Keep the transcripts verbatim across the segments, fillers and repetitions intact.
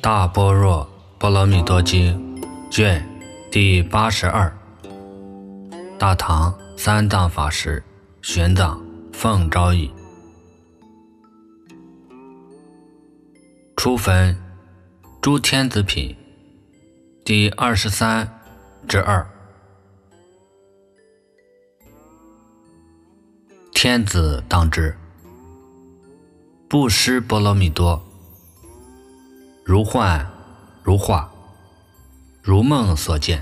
大般若波罗蜜多经卷第八十二，大唐三藏法师玄奘奉诏译。初分诸天子品第二十三之二。天子当知，布施波罗蜜多，如幻如化，如梦所见，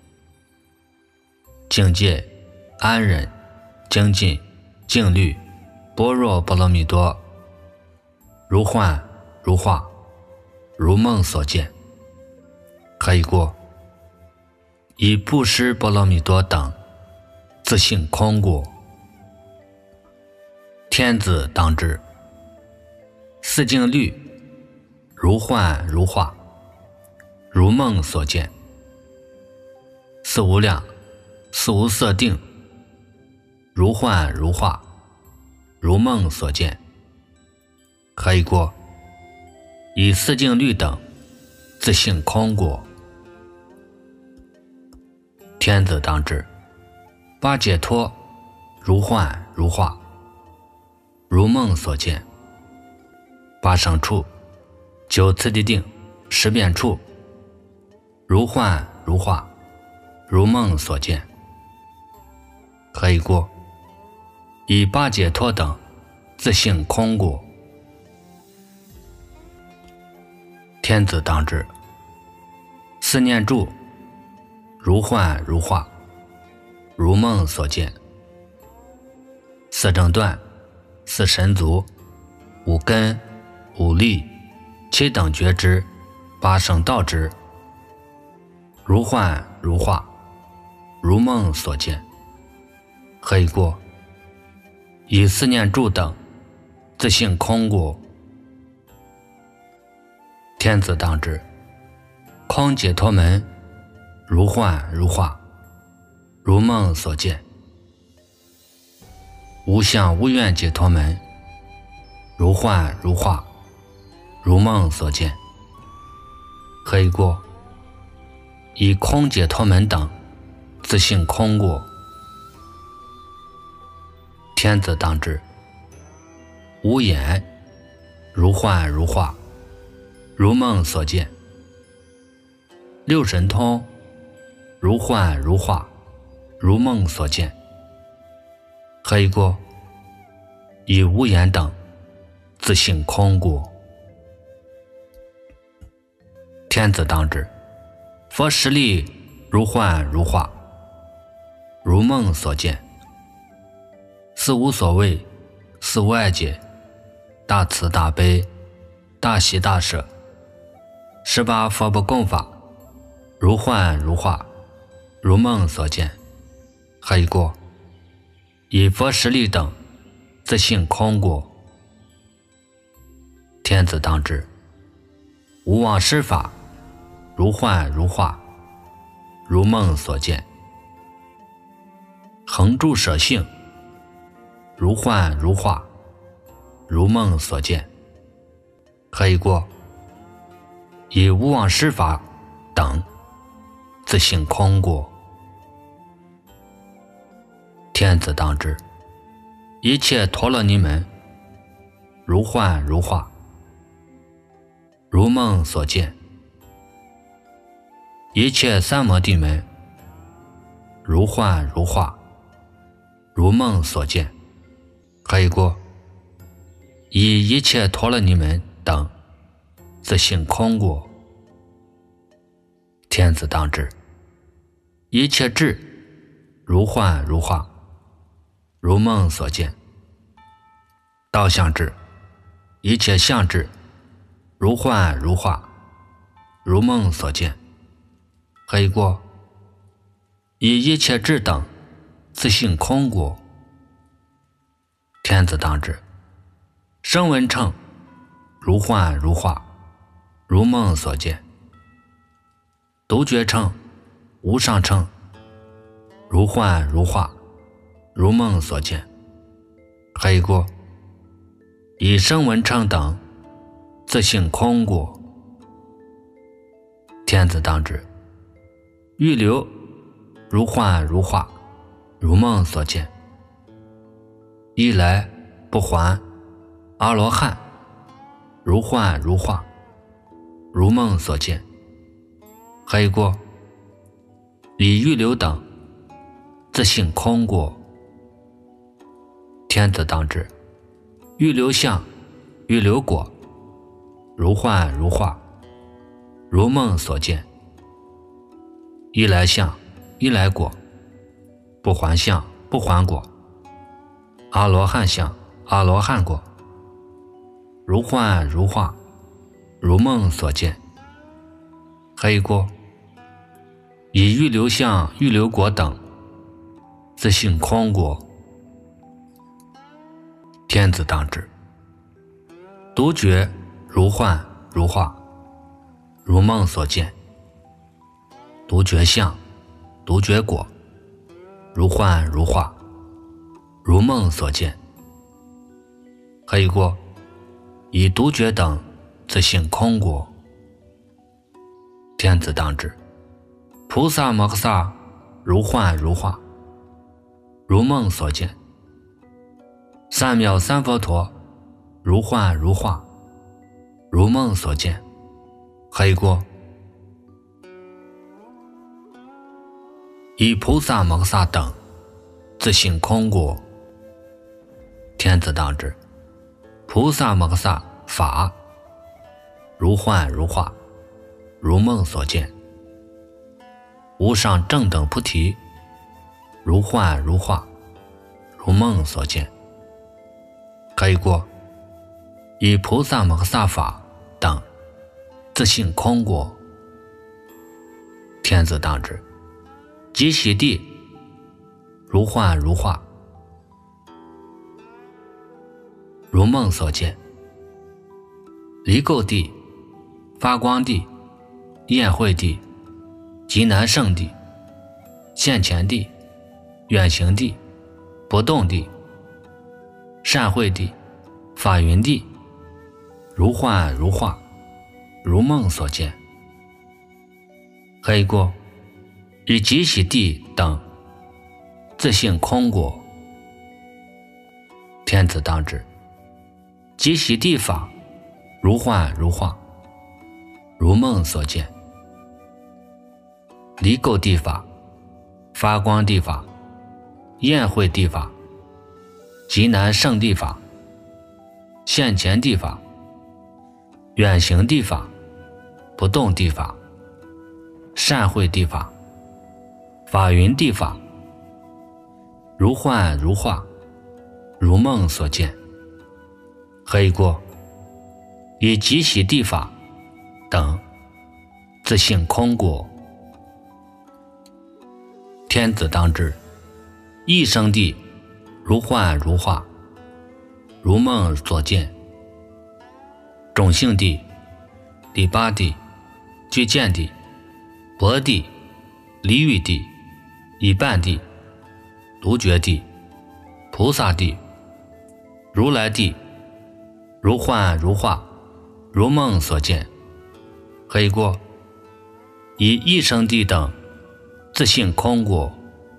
境界安忍精进静虑般若波罗蜜多，如幻如化，如梦所见，可以过。以布施波罗蜜多等自性空故，天子当知，四境律如幻如化，如梦所见，四无量四无色定，如幻如化，如梦所见，可以过。以四境律等自性空故，天子当知，八解脱如幻如化，如梦所见，八胜处九次第定十变处，如幻如化，如梦所见，可以过。以八解脱等自性空故，天子当知，四念住如幻如化，如梦所见，四正断四神足五根五力七等觉知八圣道知，如幻如化，如梦所见，可以过。以四念住等自性空故，天子当知，空解脱门如幻如化，如梦所见，无相无愿解脱门如幻如化，如梦所见，可以过。以空解脱门等自性空故，天子当知，无眼如幻如化，如梦所见，六神通如幻如化，如梦所见，可以过。以无眼等自性空故，天子当知，佛实力如幻如化，如梦所见，四无所谓四无碍解大慈大悲大喜大舍，十八佛不共法如幻如化，如梦所见，可以过。以佛实力等自性空故，天子当知，无妄施法如幻如化，如梦所见，恒住舍性如幻如化，如梦所见，可以过。以无妄施法等自性空故，天子当知，一切陀罗尼门如幻如化，如梦所见，一切三摩地门如幻如化，如梦所见，可以过。以一切陀罗尼门等自性空故，天子当知，一切智如幻如化，如梦所见，道相智一切相智如幻如化，如梦所见，可以过。以一切智等自性空故，天子当知，声闻乘如幻如化，如梦所见，独觉乘无上乘如幻如化，如梦所见，可以过。以声闻乘等自性空故， 天子当知，欲流如幻如化，如梦所见。一来不还，阿罗汉如幻如化，如梦所见。还一过，以欲流等自性空过。天子当知，欲流相欲流果，如幻如化，如梦所见。一来相一来果，不还相不还果，阿罗汉相阿罗汉果，如幻如化，如梦所见。还一过，以欲流相欲流果等自性空果。天子当知，独觉如幻如化，如梦所见。独觉相独觉果，如幻如化，如梦所见。还一过，以独觉等自性空果。天子当知，菩萨摩诃萨如幻如化，如梦所见。三藐三佛陀如幻如化，如梦所见。还一过，以菩萨摩诃萨等自性空果。天子当知，菩萨摩诃萨法如幻如化，如梦所见。无上正等菩提如幻如化，如梦所见。还一过，以菩萨摩诃萨法等自性空果。天子当知，极喜地如幻如化，如梦所见。离垢地发光地宴会地极难胜地现前地远行地不动地善会地法云地，如幻如化，如梦所见。还一过，以极喜地等自性空果。天子当知，极喜地法如幻如化，如梦所见。离垢地法发光地法宴会地法极难胜地法现前地法远行地法不动地法善会地法法云地法，如幻如化，如梦所见。还一过，以极喜地法等自性空果。天子当知，一生地如幻如化，如梦所见。种性地第八地具见地薄地离欲地已半地独觉地菩萨地如来地如幻如化，如梦所见。还一过，以一生地等自性空果。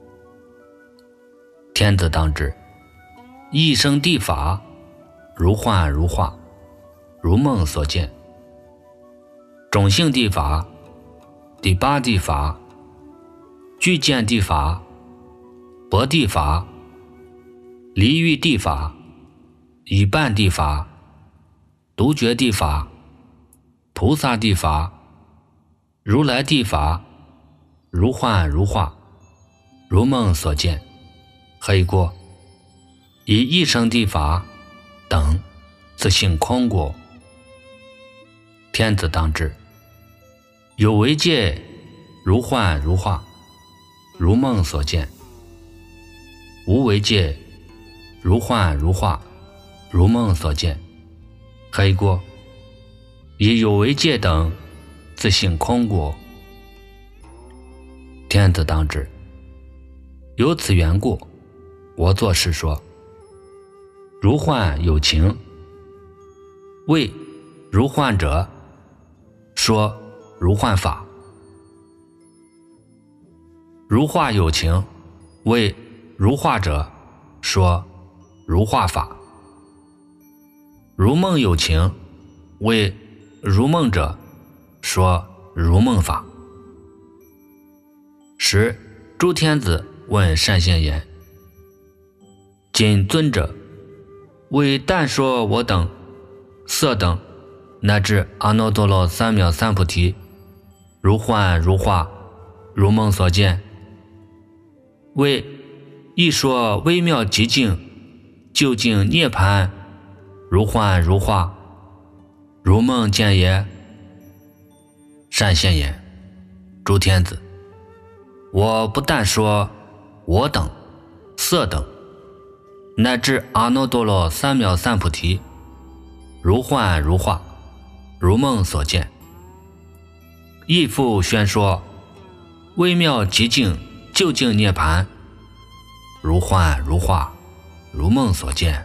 天子当知，一生地法如幻如化，如梦所见。种性地法第八地法具见地法薄地法离欲地法已半地法独觉地法菩萨地法如来地法如幻如化，如梦所见。还一过，以一生地法等自性空果。天子当知，有为界如幻如化，如梦所见。无为界如幻如化，如梦所见。还一过，以有为界等自性空果。天子当知，由此缘故，我作是说，如幻有情，为如幻者说如幻法， 如画有情，为如画者说如画法；如梦有情，为如梦者说如梦法。时诸天子问善现言：今尊者为但说我等、色等乃至阿耨多罗三藐三菩提，如幻如化，如梦所见，为一说微妙极境，究竟涅槃，如幻如化，如梦见也。善现言：诸天子，我不但说我等、色等乃至阿耨多罗三藐三菩提，如幻如化，如梦所见，亦复宣说微妙极境究竟涅槃，如幻如化，如梦所见。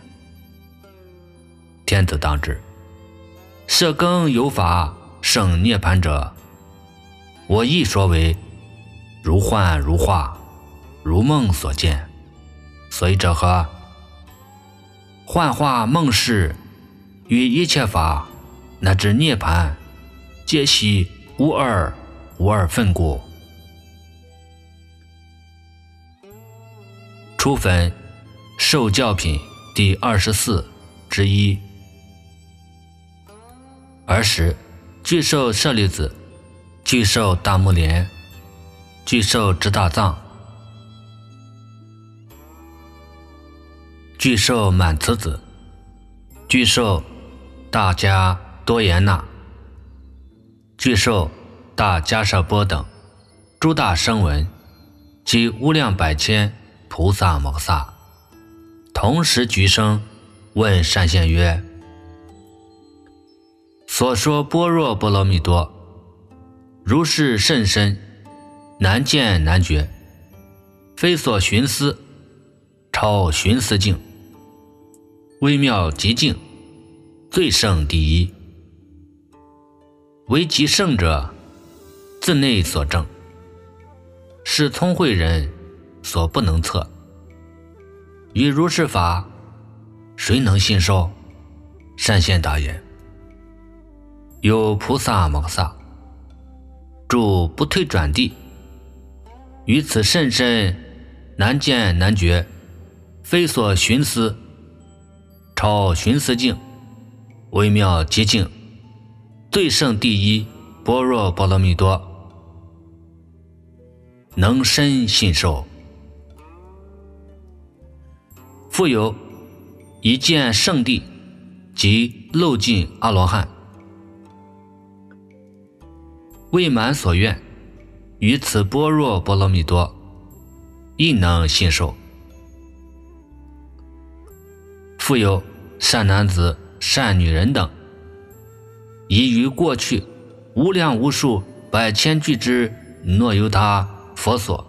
天子当知，设更有法胜涅槃者，我亦说为如幻如化，如梦所见。所以者何？幻化梦事与一切法乃至涅槃，皆悉无二无二分故。初分受教品第二十四之一。儿时具受舍利子，具受大目连，具受直大藏，具受满慈子，具受大迦多延那，具受大迦舍波等诸大声闻及无量百千菩萨摩萨，同时举声问善现曰：所说般若波罗蜜多，如是甚深，难见难觉，非所寻思，超寻思境，微妙极境，最胜第一。唯其胜者，自内所证，是聪慧人所不能测。于如是法，谁能信受？善现答言：有菩萨摩萨住不退转地，于此甚深，难见难觉，非所寻思，超寻思境，微妙极境，最胜第一般若波罗蜜多，能深信受。复有一见圣地及漏尽阿罗汉，未满所愿，于此般若波罗蜜多亦能信受。复有善男子善女人等，已于过去无量无数百千俱之诺由他佛所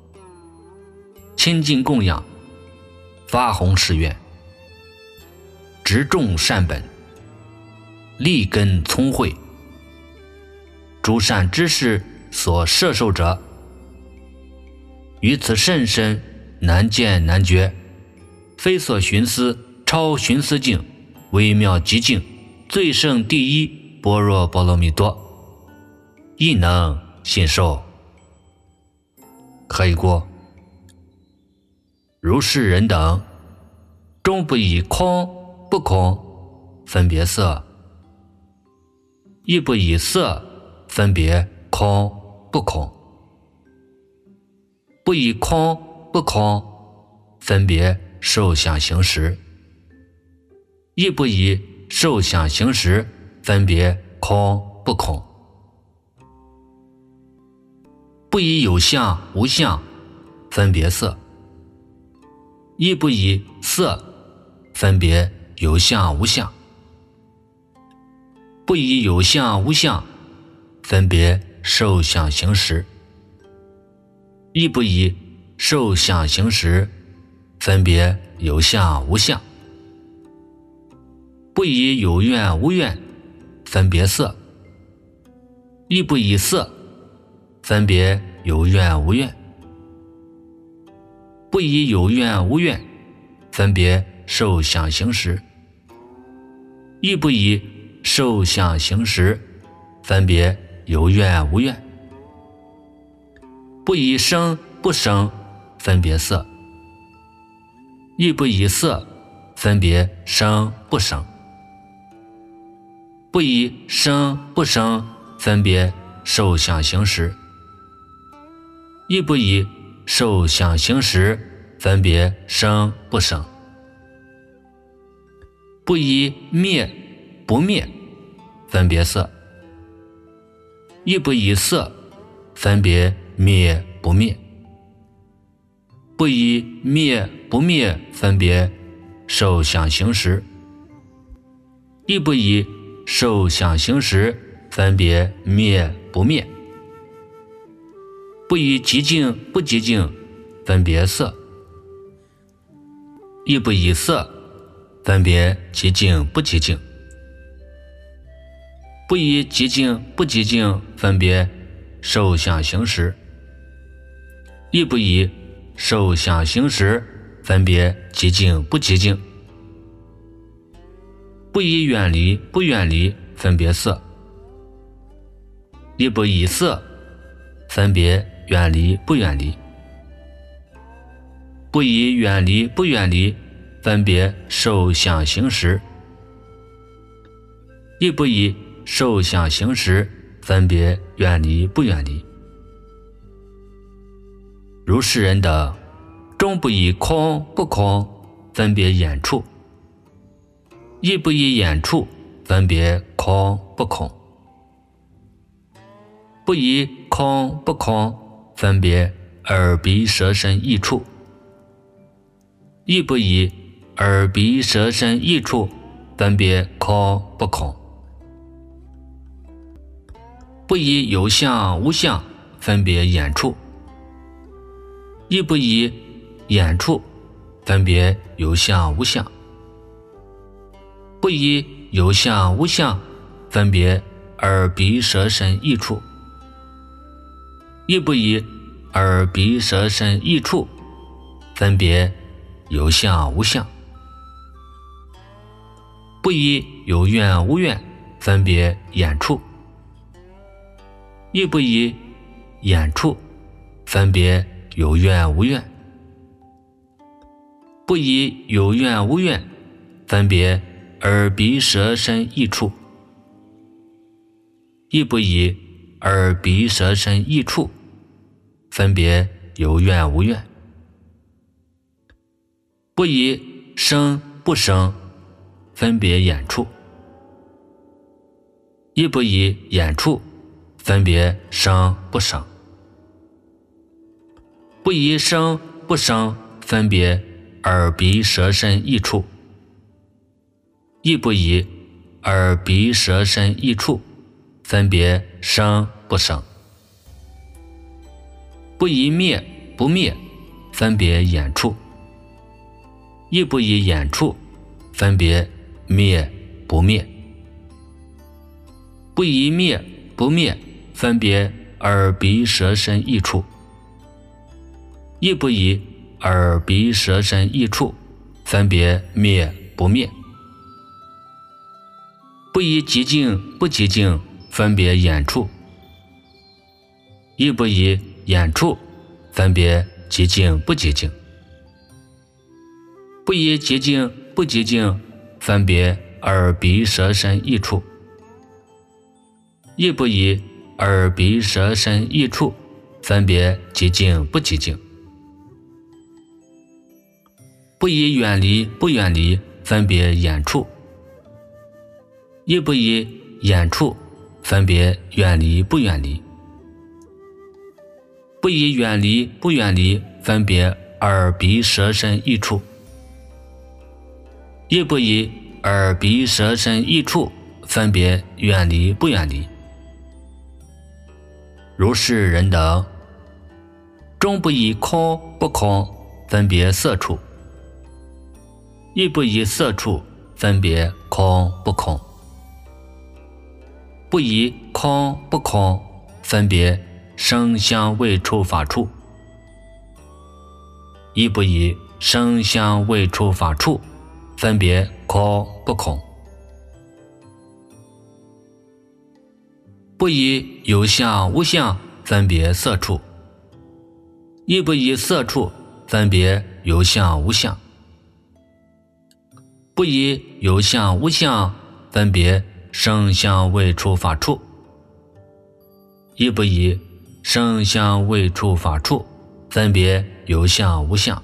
亲近供养，发弘誓愿，植种善本，立根聪慧，诸善知识所摄受者，于此甚深，难见难觉，非所寻思，超寻思境，微妙极境，最胜第一般若波罗蜜多，亦能信受。何以故？如是人等，终不以空不空分别色，亦不以色分别空不空，不以空不空分别受想行识，亦不以受想行识分别空不空，不以有相无相分别色，亦不以色分别有相无相，不以有相无相分别受想行识，亦不以受想行识分别有相无相，不以有愿无愿分别色，亦不以色分别有愿无愿， 不以有怨无怨，分别受想行识；亦不以受想行识，分别有怨无怨；不以生不生，分别色；亦不以色分别生不生；不以生不生，分别受想行识；亦不以受想行识，分别生不生；不以灭不灭，分别色；亦不以色分别灭不灭；不以灭不灭，分别受想行识；亦不以受想行识，分别灭不灭；不以极静不极静，分别色；亦不以色分别极静不极静；不以极静不极静，分别受想行识；亦不以受想行识，分别极静不极静；不以远离不远离，分别色；亦不以色分别远离不远离；不以远离不远离，分别受想行识；亦不以受想行识，分别远离不远离。如是人等，终不以空不空分别眼处，亦不以眼处分别空不空；不以空不空分别耳鼻舌身意处，亦不以耳鼻舌身意处分别空不空；不以有相无相分别眼处，亦不以眼处分别有相无相；不以有相无相分别耳鼻舌身意处，亦不以耳鼻舌身意处分别有相无相；不以有怨无怨分别眼处，亦不以眼处分别有怨无怨；不以有怨无怨分别耳鼻舌身意处，亦不以耳鼻舌身意处分别有怨无怨；不以生不生分别眼处，亦不以眼处分别生不生；不以生不生分别耳鼻舌身意处，亦不以耳鼻舌身意处分别生不生；不以灭不灭分别眼处，亦不以眼处分别灭不灭；不以灭不灭分别耳鼻舌身意处，亦不以耳鼻舌身意处分别灭不灭；不以极静不极静分别眼处，亦不以眼处分别极静不极静；不以极静不极静分别耳鼻舌身意处，亦不以耳鼻舌身意处分别极静不极静；不以远离不远离分别眼处，亦不以眼处分别远离不远离；不以远离不远离分别耳鼻舌身意处，亦不以耳鼻舌身意处分别远离不远离。如是人等，终不以空不空分别色处，亦不以色处分别空不空；不以空不空分别声香味触法处， 亦不以声香味触法处分别空不空，不以有相无相分别色处，亦不以色处分别有相无相，不以有相无相分别声香味触法处，亦不以声香味触法处分别有相无相，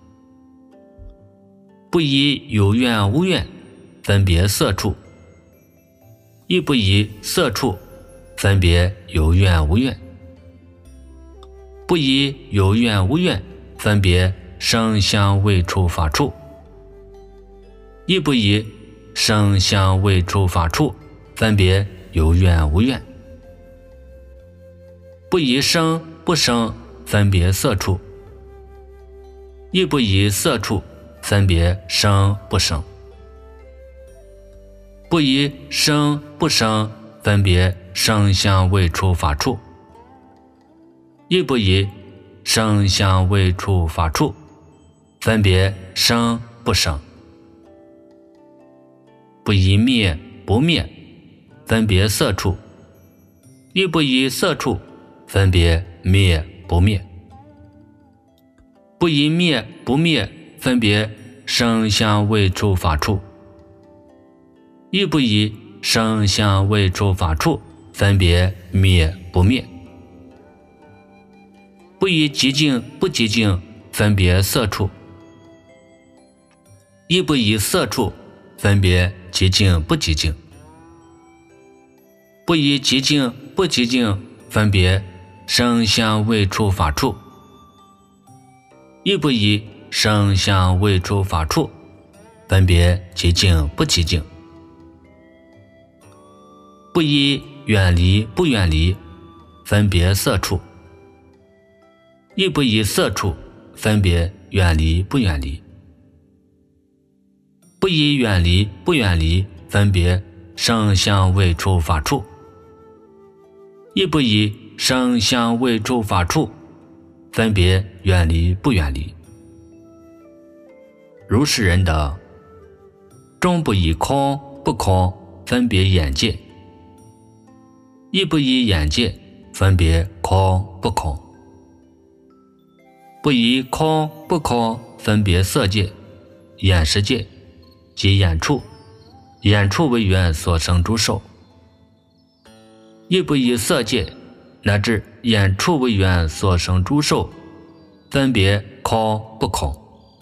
不以有愿无愿分别色处，亦不以色处分别有愿无愿，不以有愿无愿分别声香味触法处，亦不以声香味触法处分别有愿无愿，不以声不声分别色处，亦不以色处分别声不声，不以声不声分别声香味触法处，亦不以声香味触法处分别声不声，不以灭不灭分别色处，亦不以色处分别灭不灭，不以灭不灭分别声香味触法处，亦不以声香味触法处分别灭不灭，不以极静不极静分别色处，亦不以色处分别极静不极静，不以极静不极静分别声香味触法处，亦不以声香味触法处分别极静不极静，不以远离不远离分别色处，亦不以色处分别远离不远离，不以远离不远离分别声香味触法处，亦不以声香味触法处分别远离不远离。如是人等，终不以空不空分别眼界，亦不以眼界分别空不空，不以空不空分别色界、眼识界及眼处，眼处为缘所生诸受，亦不以色界乃至眼处为缘所生诸受分别空不空，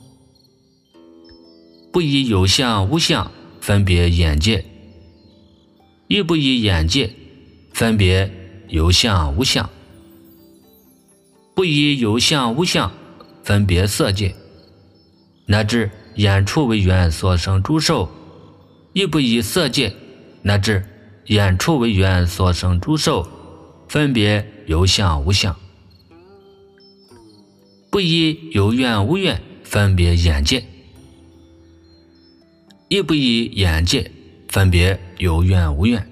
不以有相无相分别眼界，亦不以眼界分别有相无相，不以有相无相分别色界，乃至眼处为缘所生诸受，亦不以色界乃至眼处为缘所生诸受分别有相无相，不以有愿无愿分别眼界，亦不以眼界分别有愿无愿，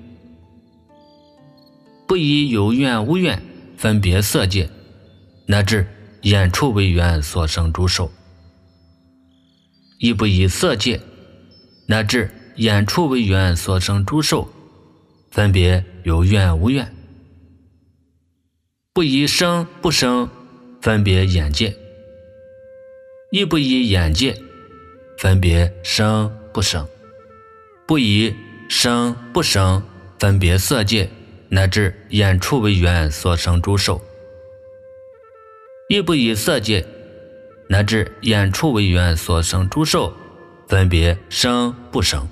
不以有愿无愿分别色界，乃至眼处为缘所生诸受，亦不以色界乃至眼处为缘所生诸受分别有愿无愿，不以声不声分别眼界，亦不以眼界分别声不声，不以声不声分别色界乃至眼处为缘所生诸受，亦不以色界乃至眼处为缘所生诸受分别声不声，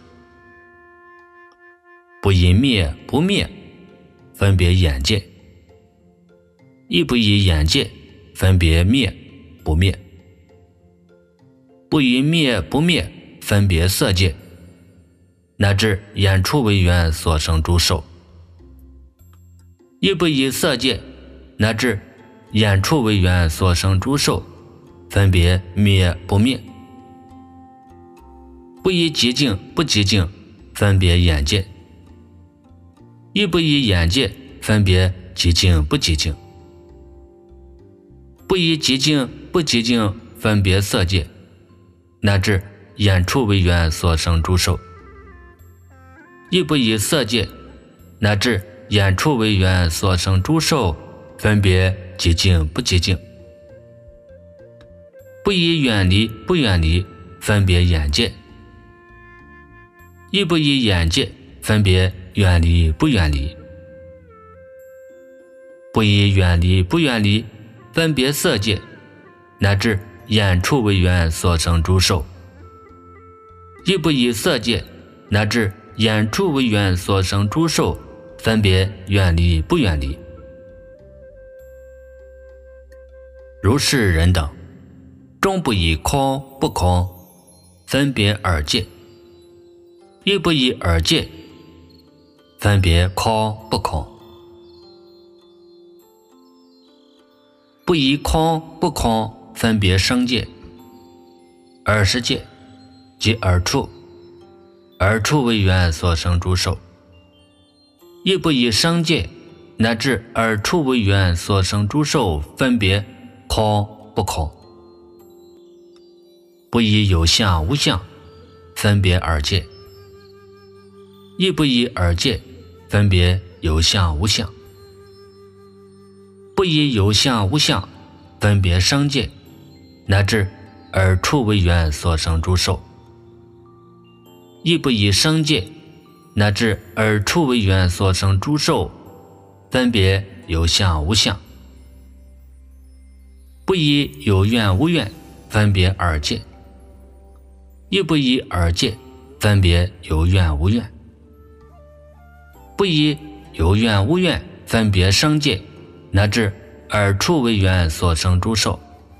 不以灭不灭分别眼界，亦不以眼界分别灭不灭，不以灭不灭分别色界乃至眼处为缘所生诸受，亦不以色界乃至眼处为缘所生诸受分别灭不灭，不以极静不极静分别眼界，亦不以眼界分别极静不极静，不以极静不极静分别色界，乃至眼处为缘所生诸受，亦不以色界乃至眼处为缘所生诸受分别极静不极静，不以远离不远离分别眼界，亦不以眼界分别远离不远离，不以远离不远离分别色界，乃至眼处为缘所生诸受，亦不以色界乃至眼处为缘所生诸受分别远离不远离。如是人等，终不以空不空分别耳界，亦不以耳界分别空不空，不以空不空分别声界、耳识界及耳处，耳处为缘所生诸受，亦不以声界乃至耳处为缘所生诸受分别空不空，不以有相无相分别耳界，亦不以耳界分别有相无相，不以有相无相分别声界乃至耳处为缘所生诸受，亦不以声界乃至耳处为缘所生诸受分别有相无相，不以有愿无愿分别耳界，亦不以耳界分别有愿无愿，不以有愿无愿分别声界乃至耳处为缘所生诸受，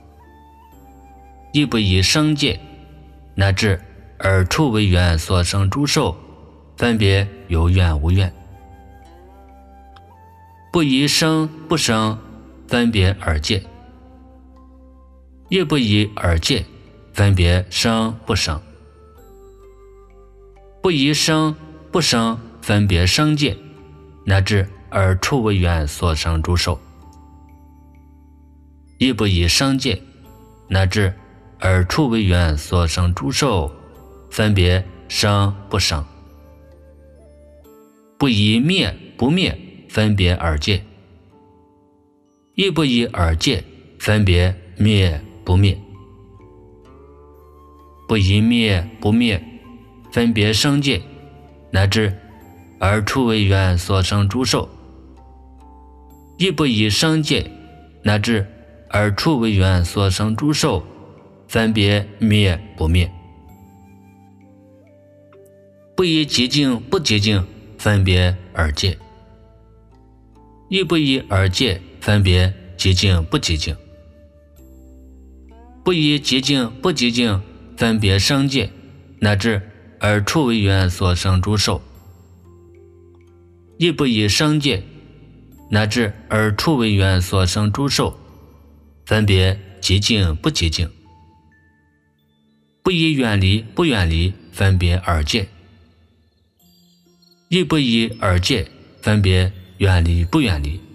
亦不以声界乃至耳处为缘所生诸受分别有愿无愿，不以声不声分别耳界，亦不以耳界分别声不声，不以声不声分别声界乃至耳处为缘所生诸受，亦不以声界乃至耳处为缘所生诸受分别声不声，不以灭不灭分别耳界，亦不以耳界分别灭不灭，不以灭不灭分别声界乃至耳处为缘所生诸受，亦不以声界乃至耳处为缘所生诸受分别灭不灭，不以极静不极静分别耳界，亦不以耳界分别极静不极静，不以极静不极静分别声界乃至耳处为缘所生诸受，亦不以声界乃至耳处为缘所生诸受分别极静不极静，不以远离不远离分别耳界，亦不以耳界分别远离不远离，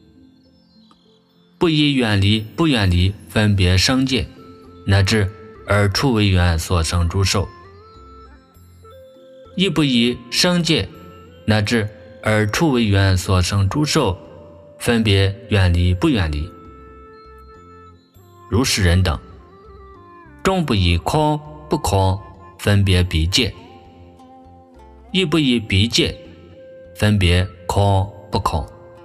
不以远离不远离分别声界乃至耳处为缘所生诸受，亦不以声界乃至耳处为缘所生诸受分别远离不远离。如是人等，终不以空不空分别鼻界，亦不以鼻界分别空不空，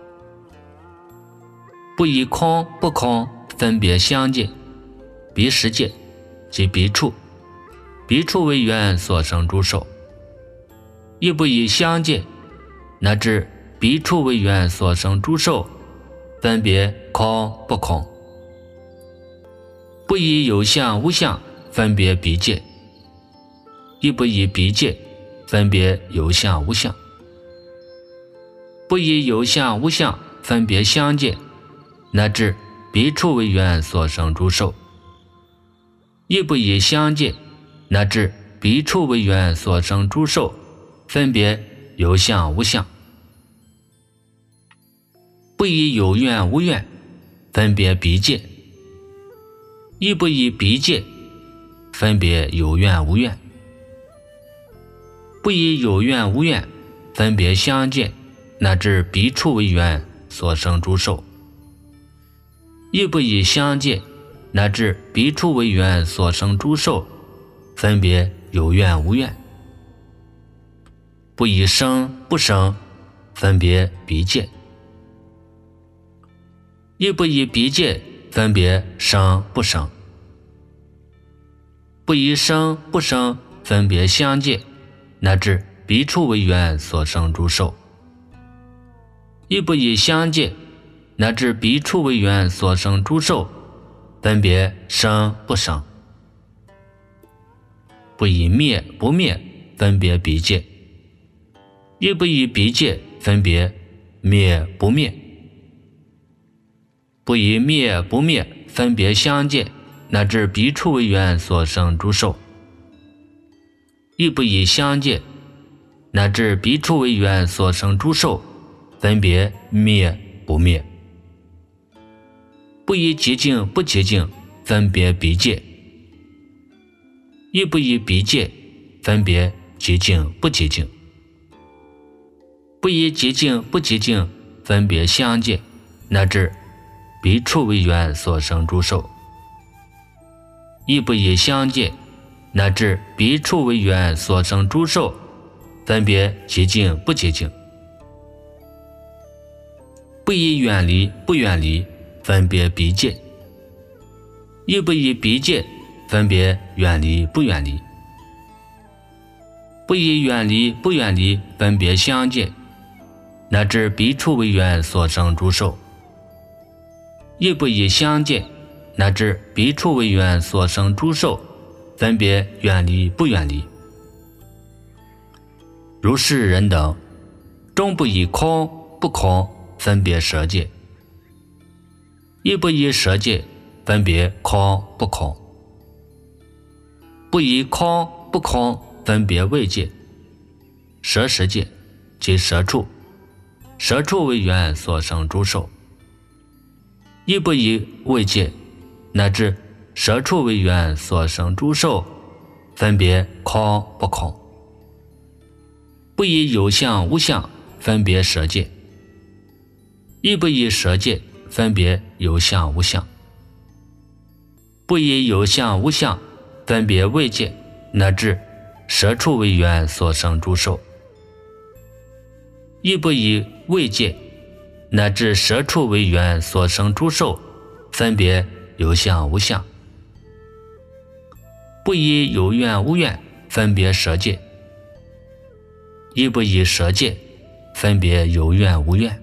不以空不空分别相界、鼻识界及鼻处，鼻处为缘所生诸受，亦不以相界乃至鼻处为缘所生诸受分别空不空，不以有相无相分别鼻界，亦不以鼻界分别有相无相，不以有相无相分别相界乃至鼻处为缘所生诸受，亦不以相界乃至鼻处为缘所生诸受分别有相无相，不以有愿无愿分别鼻界， 亦不以彼界分别有怨无怨，不以有怨无怨分别相见，乃至彼处为缘所生诸受，亦不以相见乃至彼处为缘所生诸受分别有怨无怨，不以生不生分别彼界，亦不以彼界分别生不生，不以生不生分别相见，乃至彼处为缘所生诸受，亦不以相见乃至彼处为缘所生诸受分别生不生，不以灭不灭分别彼界，亦不以彼界分别灭不灭，不以灭不灭分别相见，乃至彼处为缘所生诸受，亦不以相见乃至彼处为缘所生诸受分别灭不灭，不以极境不极境分别彼界，亦不以彼界分别极境不极境，不以极境不极境分别相见，乃至彼处为缘所生诸受，亦不以相见乃至彼处为缘所生诸受分别极境不极境，不以远离不远离分别彼界，亦不以彼界分别远离不远离，不以远离不远离分别相见，乃至彼处为缘所生诸受，亦不以相见乃至彼处为缘所生诸受分别远离不远离。如是人等，终不以空不空分别舍界，亦不以舍界分别空不空，不以空不空分别位界，舍实界即舍处，舍处为缘所生诸受，亦不以位界乃至舍处为缘所生诸受分别空不空，不以有相无相分别舍界，亦不以舍界分别有相无相，不以有相无相分别位界乃至舍处为缘所生诸受，亦不以位界乃至舍处为缘所生诸受分别有相无相，不以有怨无怨分别舍界，亦不以舍界分别有怨无怨，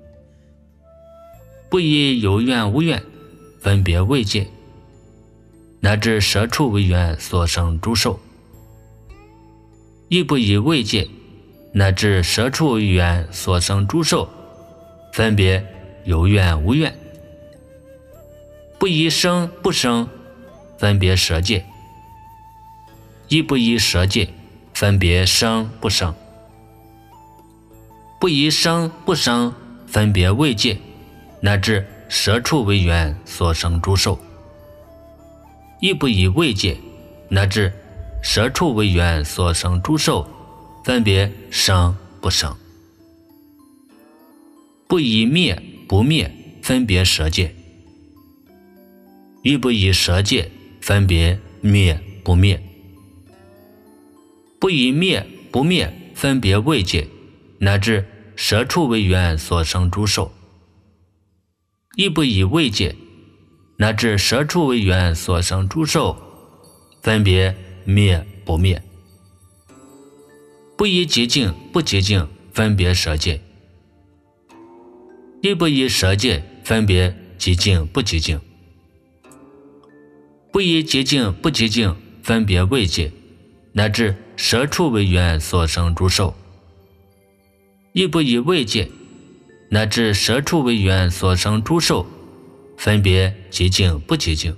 不以有怨无怨分别位界乃至舍处为缘所生诸受，亦不以位界乃至舍处为缘所生诸受分别有怨无怨，不以生不生分别舍界，亦不以舍界分别生不生，不以生不生分别位界乃至舍处为缘所生诸受，亦不以位界乃至舍处为缘所生诸受分别生不生，不以灭不灭分别舍界，亦不以舍界分别灭不灭，不以灭不灭分别位界乃至舍处为缘所生诸受，亦不以位界乃至舍处为缘所生诸受分别灭不灭，不以极境不极境分别舍界，亦不以舍界分别极境不极境，不以极境不极境分别位界乃至舍处为缘所生诸受，亦不以位界乃至舍处为缘所生诸受分别极境不极境，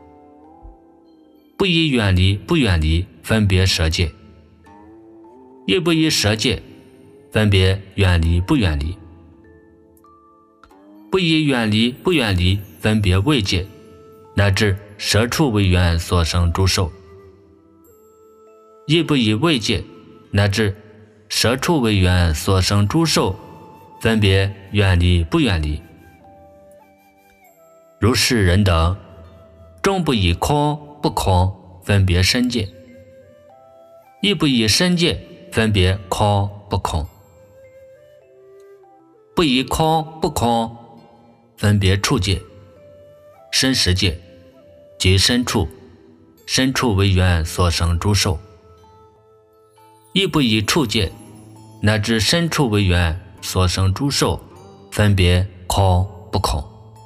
不以远离不远离分别舍界，亦不以舍界分别远离不远离，不以远离不远离分别位界乃至舍处为缘所生诸受，亦不以位界乃至舍处为缘所生诸受分别远离不远离。如是人等，终不以空不空分别身界，亦不以身界分别空不空，不以空不空分别处界、身识界及身处、身处为缘所生诸受，亦不以处界乃至身处为缘所生诸受分别空不空，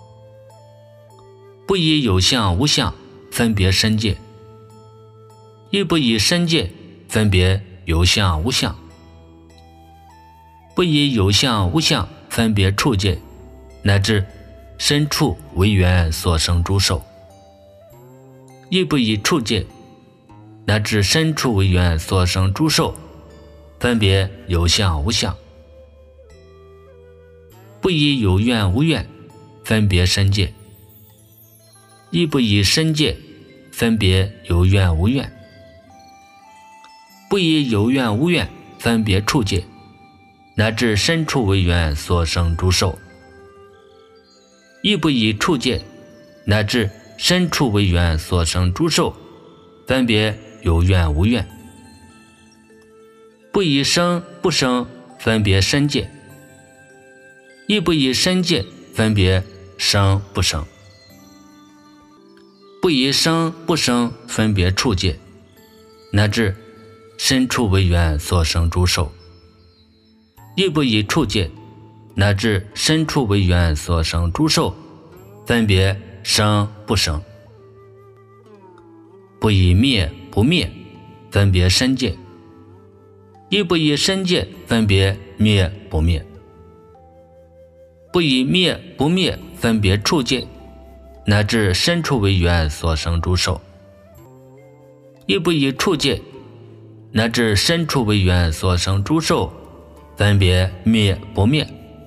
不以有相无相分别身界，亦不以身界分别有相无相，不以有相无相分别处界乃至身处为缘所生诸受，亦不以处界乃至身处为缘所生诸受分别有相无相，不以有愿无愿分别身界，亦不以身界分别有愿无愿，不以有愿无愿分别处界乃至身处为缘所生诸受，亦不以处界乃至身处为缘所生诸受分别有愿无愿，不以生不生分别身界，亦不以身界分别生不生，不以生不生分别处界乃至身处为缘所生诸受，亦不以处界乃至身处为缘所生诸受分别生不生，不以灭不灭分别身界，亦不以身界分别灭不灭，不以灭不灭分别处界乃至身处为缘所生诸受，亦不以处界乃至身处为缘所生诸受分别灭不灭，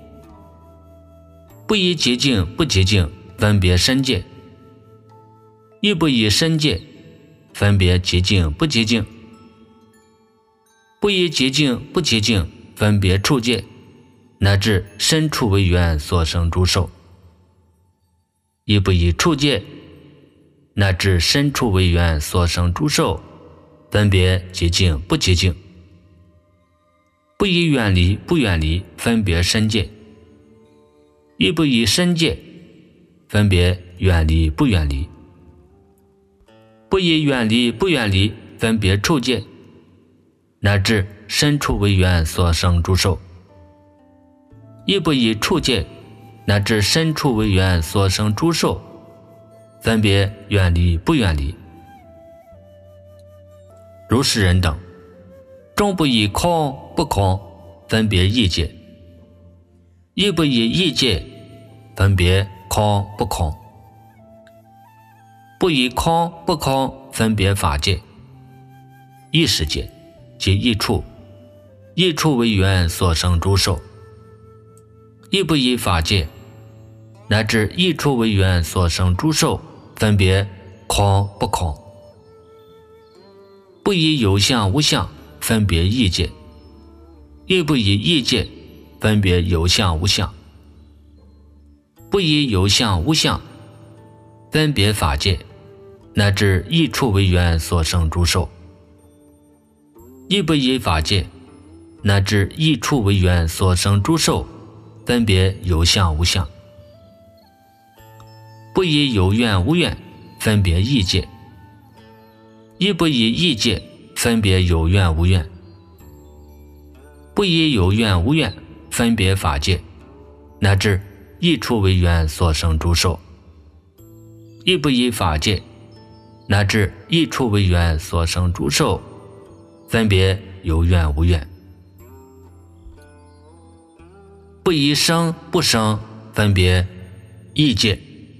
不以极静不极静分别身界，亦不以身界分别极静不极静，不以极静不极静分别处界乃至身处为缘所生诸受，亦不以处界乃至身处为缘所生诸受分别极静不极静，不以远离不远离分别身界，亦不以身界分别远离不远离，不以远离不远离分别处界乃至身处为缘所生诸受，亦不以处界乃至身处为缘所生诸受分别远离不远离。如是人等，终不以空不空分别异界，亦不以异界分别空不空，不以空不空分别法界、异识界及异处，异处为缘所生诸受，亦不以法界乃至异处为缘所生诸受分别空不空，不以有相无相分别异界，亦不以异界分别有相无相，不以有相无相分别法界乃至异处为缘所生诸受，亦不以法界乃至异处为缘所生诸受分别有相无相，不以有愿无愿分别异界，亦不以异界分别有愿无愿，不以有愿无愿分别法界乃至异处为缘所生诸受，亦不以法界乃至异处为缘所生诸受分别有愿无愿，不以生不生分别异界，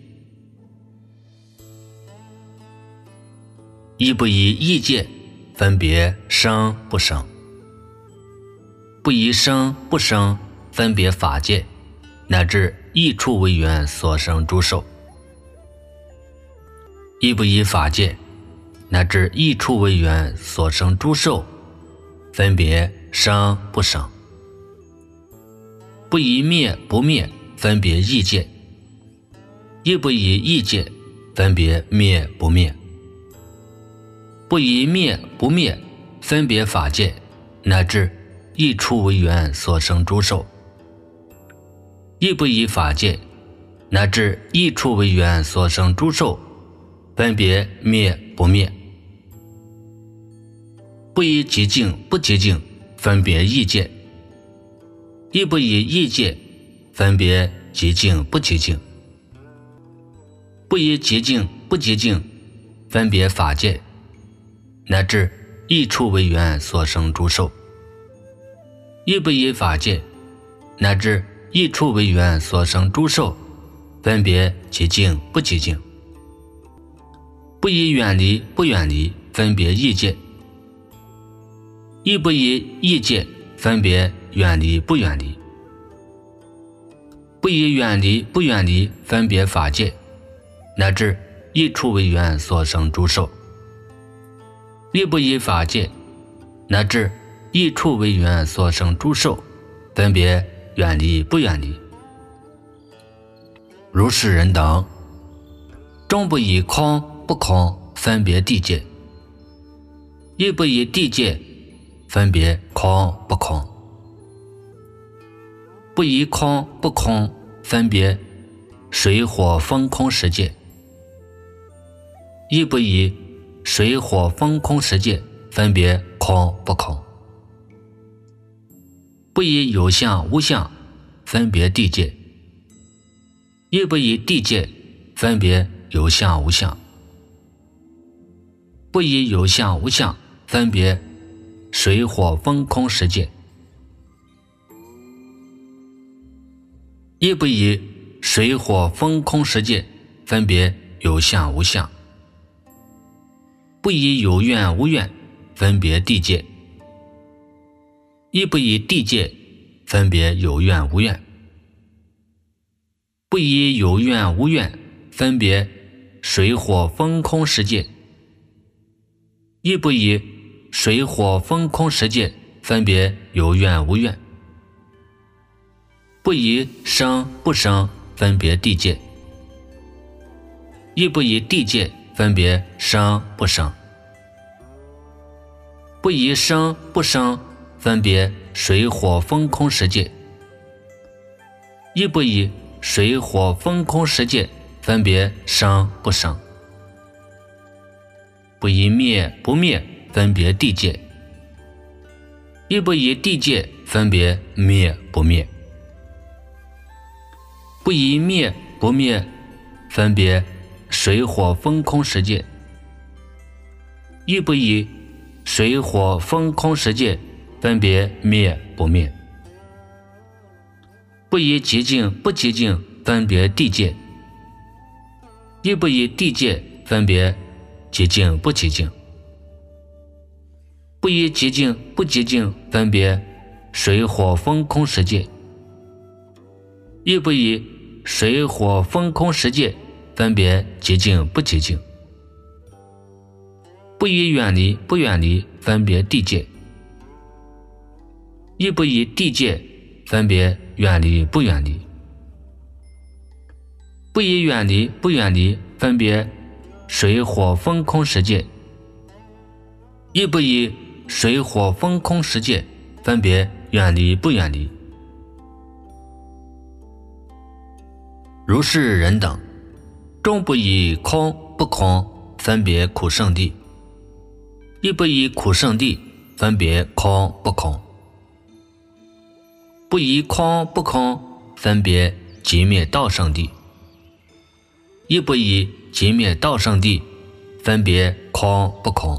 亦不以异界分别生不生，不以生不生分别法界乃至异处为缘所生诸受。 亦不以法界，乃至一处为缘所生诸受，分别生不生。不以灭不灭分别异界，亦不以异界分别灭不灭。不以灭不灭分别法界，乃至一处为缘所生诸受，亦不以法界，乃至一处为缘所生诸受，分别灭不灭。不以极境不极境分别异界，亦不以异界分别极境不极境。不以极境不极境分别法界，乃至一处为缘所生诸受，亦不以法界，乃至一处为缘所生诸受，分别极境不极境。不以远离不远离分别异界，亦不以异界分别远离不远离。不以远离不远离分别法界，乃至一处为缘所生诸受，亦不以法界，乃至一处为缘所生诸受，分别远离不远离。如是人等，终不以空不空分别地界，亦不以地界分别空不空。不以空不空分别水火风空十界，亦不以水火风空十界分别空不空。不以有相无相分别地界，亦不以地界分别有相无相。不以有相无相分别水火风空十界，亦不以水火风空十界分别有相无相。不以有愿无愿分别地界，亦不以地界分别有愿无愿。不以有愿无愿分别水火风空十界，亦不以水火风空十界分别有愿无愿。不以生不生分别地界，亦不以地界分别生不生。不以生不生分别水火风空十界，亦不以水火风空十界分别生不生。不以灭不灭分别地界，亦不以地界分别灭不灭。不以灭不灭分别水火风空十界，亦不以水火风空十界分别灭不灭。不以极境不极境分别地界，亦不以地界分别极境不极境。不以极境不极境分别水火风空十界，亦不以水火风空十界分别极境不极境。不以远离不远离分别地界，亦不以地界分别远离不远离。不以远离不远离分别水火风空十界，亦不以水火风空十界分别远离不远离。如是人等，终不以空不空分别苦圣地，亦不以苦圣地分别空不空。不以空不空分别极灭道圣地，亦不以极灭道圣地分别空不空。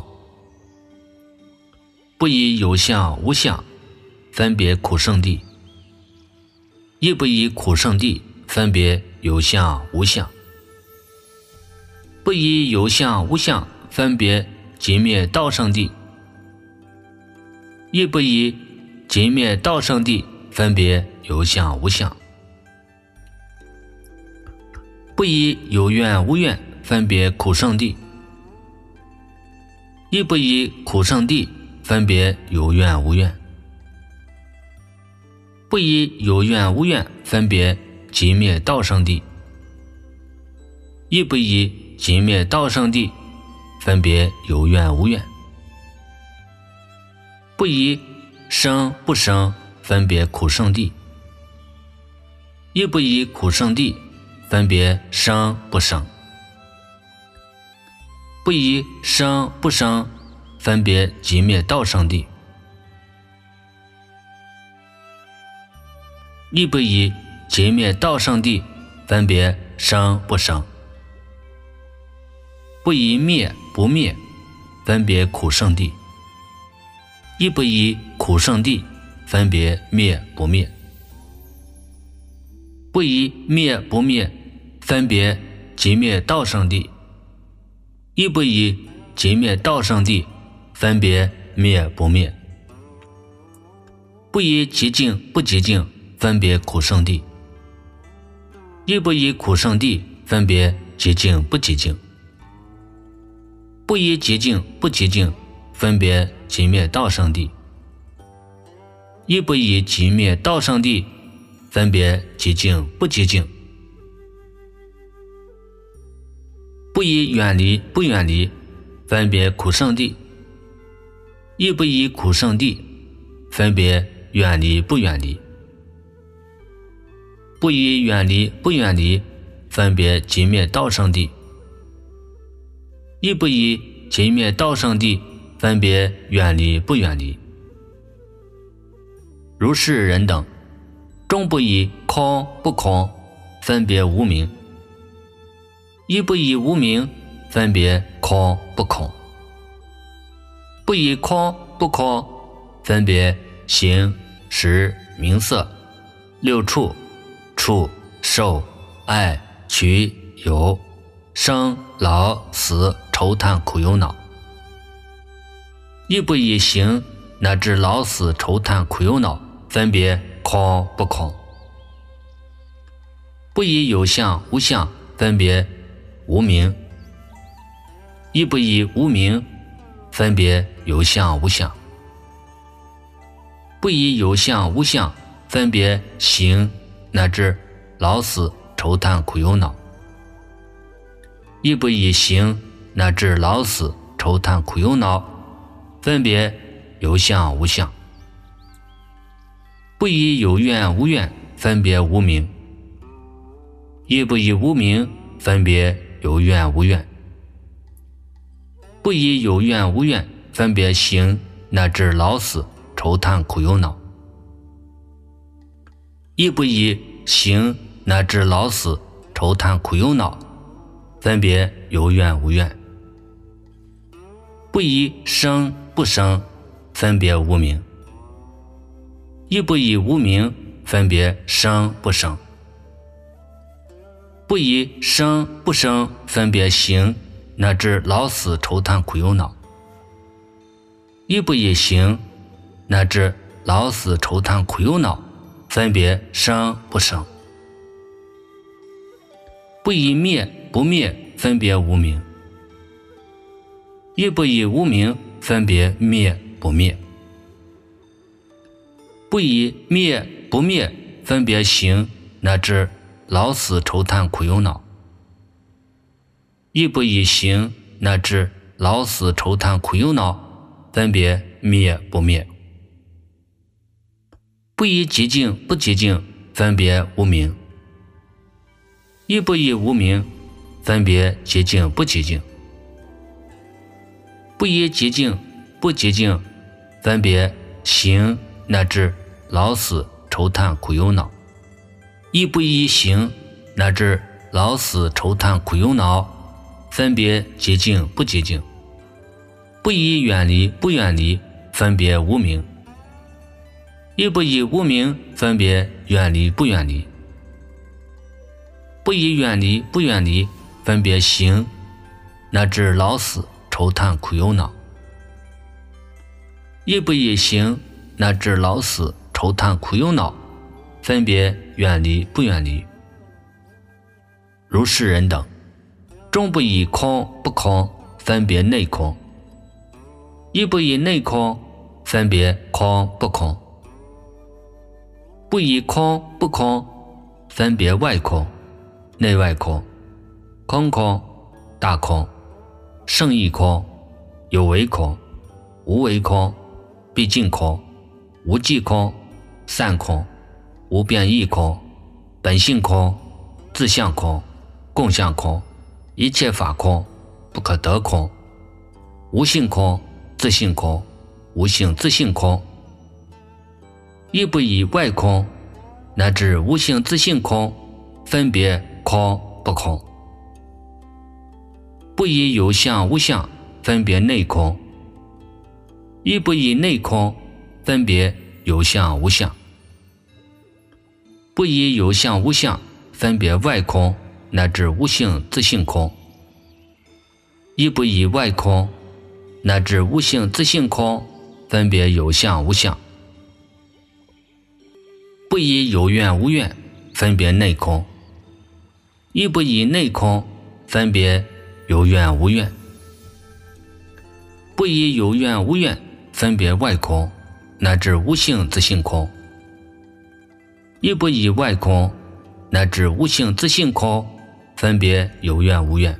不以有相无相分别苦圣地，亦不以苦圣地分别有相无相。不以有相无相分别极灭道圣地，亦不以极灭道圣地分别有相无相。不以有愿无愿分别苦胜地；亦不以苦胜地分别有怨无怨；不以有怨无怨分别寂灭道胜地；亦不以寂灭道胜地分别有怨无怨；不以生不生分别苦胜地；亦不以苦胜地分别生不生；不以生不生分别寂灭道胜地；亦不以寂灭道胜地分别生不生；不以灭不灭分别苦胜地；亦不以苦胜地分别灭不灭；不以灭不灭分别寂灭道胜地；亦不以寂灭道胜地分别灭不灭；不以极静不极静分别苦胜地；亦不以苦胜地分别极静不极静；不以极静不极静分别寂灭道胜地；亦不以寂灭道胜地分别极静不极静；不以远离不远离分别苦胜地；亦不以苦胜地分别远离不远离；不以远离不远离分别寂灭道胜地；亦不以寂灭道胜地分别远离不远离。如是人等，终不以空不空分别无明，亦不以无明分别空不空；不以空不空分别形识名色六处触受爱取有生老死愁叹苦忧恼；亦不以行乃至老死愁叹苦忧恼分别空不空；不以有相无相分别无明，亦不以无明分别有相无相；不以有相无相分别行乃至老死愁叹苦忧恼；亦不以行乃至老死愁叹苦忧恼分别有相无相；不以有怨无怨分别无明，亦不以无明分别有怨无怨；不以有怨无怨分别行乃至老死愁叹苦忧恼；亦不以行乃至老死愁叹苦忧恼分别有怨无怨；不以生不生分别无明，亦不以无明分别生不生；不以生不生分别行乃至老死愁叹苦忧恼；亦不以行乃至老死愁叹苦忧恼分别生不生；不以灭不灭分别无明，亦不以无明分别灭不灭；不以灭不灭分别行乃至老死愁叹苦忧恼，亦不以行乃至老死愁叹苦忧恼分别灭不灭；不以极静不极静分别无明，亦不以无明分别极静不极静；不以极静不极静分别行乃至老死愁叹苦忧恼，亦不以行乃至老死愁叹苦忧恼分别极静不极静；不以远离不远离分别无明，亦不以无明分别远离不远离；不以远离不远离分别行乃至老死愁叹苦忧恼，亦不以行乃至老死愁叹苦忧恼分别远离不远离。如是人等， 终不以空不空分别内空，亦不以内空分别空不空，不以空不空分别外空、内外空、空空、大空、圣义空、有为空、无为空、毕竟空、无记空、散空、无变异空、本性空、自相空、共相空、一切法空、不可得空、无性空、自性空、无性自性空，亦不以外空乃至无性自性空分别空不空，不以有相无相分别内空，亦不以内空分别有相无相，不以有相无相分别外空乃至无性自性空，亦不以外空乃至无性自性空分别有相无相，不以有愿无愿分别内空，亦不以内空分别有愿无愿，不以有愿无愿分别外空乃至无性自性空，亦不以外空乃至无性自性空分别有愿无愿，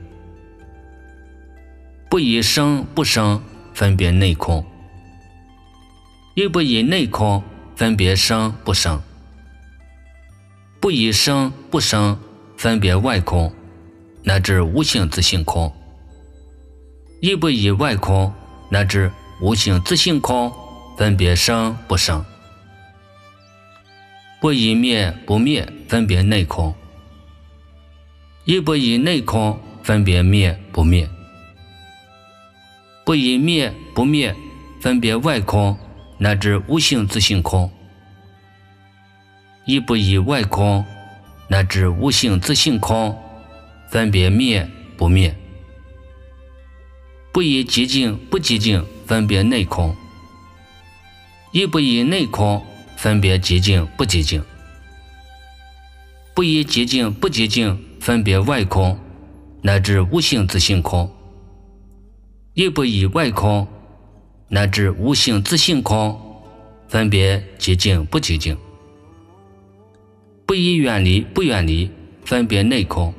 不以生不生分别内空，亦不以内空分别生不生，不以生不生分别外空乃至无性自性空，亦不以外空乃至无性自性空分别生不生，不以灭不灭分别内空，亦不以内空分别灭不灭，不以灭不灭分别外空乃至无性自性空，亦不以外空乃至无性自性空分别灭不灭，不以极静不极静分别内空，亦不以内空分别极静不极静，不以极静不极静分别外空乃至无性自性空，亦不以外空乃至无性自性空分别极静不极静，不以远离不远离分别内空，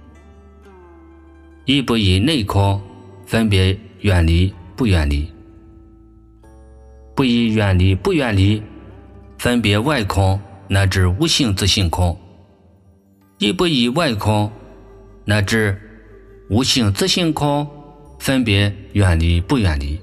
亦不以内空分别远离不远离，不以远离不远离分别外空乃至无性自性空，亦不以外空乃至无性自性空分别远离不远离。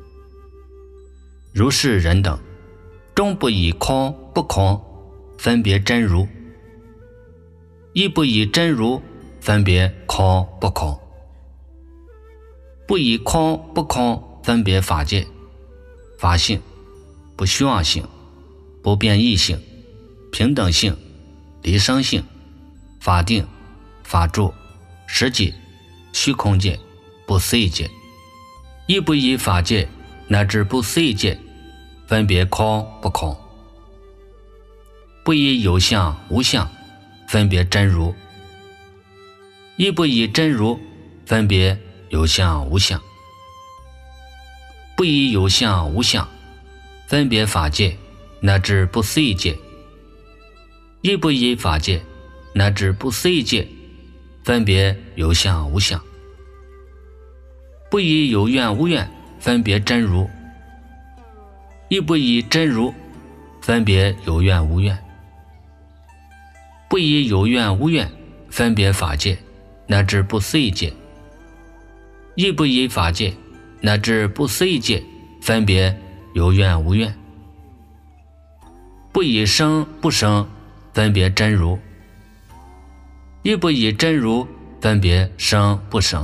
如是人等，终不以空不空分别真如，亦不以真如分别空不空，不以空不空分别法界、法性、不虚妄性、不变异性、平等性、离生性、法定、法住、实际、虚空界、不思议界，亦不以法界乃至不思议界分别空不空，不以有相无相分别真如，亦不以真如分别有相无相，不以有相无相分别法界乃至不思议界，亦不以法界乃至不思议界分别有相无相，不以有愿无愿分别真如，亦不以真如分别有愿无愿，不以有愿无愿分别法界乃至不思议界，亦不以法界乃至不思议界分别有愿无愿，不以生不生分别真如，亦不以真如分别生不生，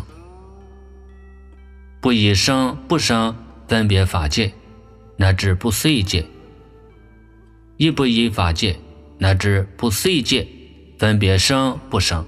不以生不生分别法界乃至不思议界，亦不以法界乃至不思议界分别生不生，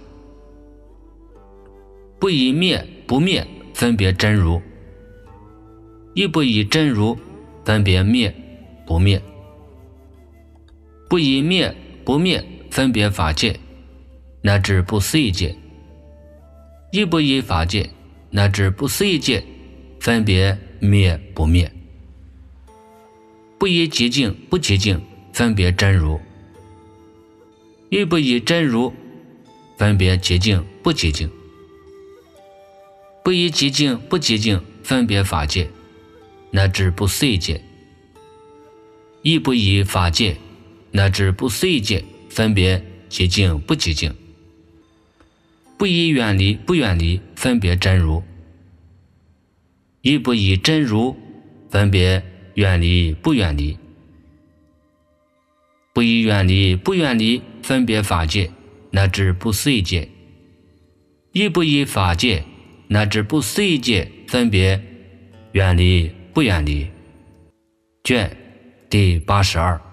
不以灭不灭分别真如，亦不以真如分别灭不灭，不以灭不灭分别法界乃至不思议界， 亦不依法界，乃至不随界，分别灭不灭；不依寂静不寂静，分别真如；亦不依真如，分别寂静不寂静；不依寂静不寂静，分别法界，乃至不随界；亦不依法界，乃至不随界，分别寂静不寂静；不依远离不远离，分别真如；亦不依真如，分别远离不远离；不依远离不远离，分别法界，乃至不随界；亦不依法界，乃至不随界，分别远离不远离。卷第八十二。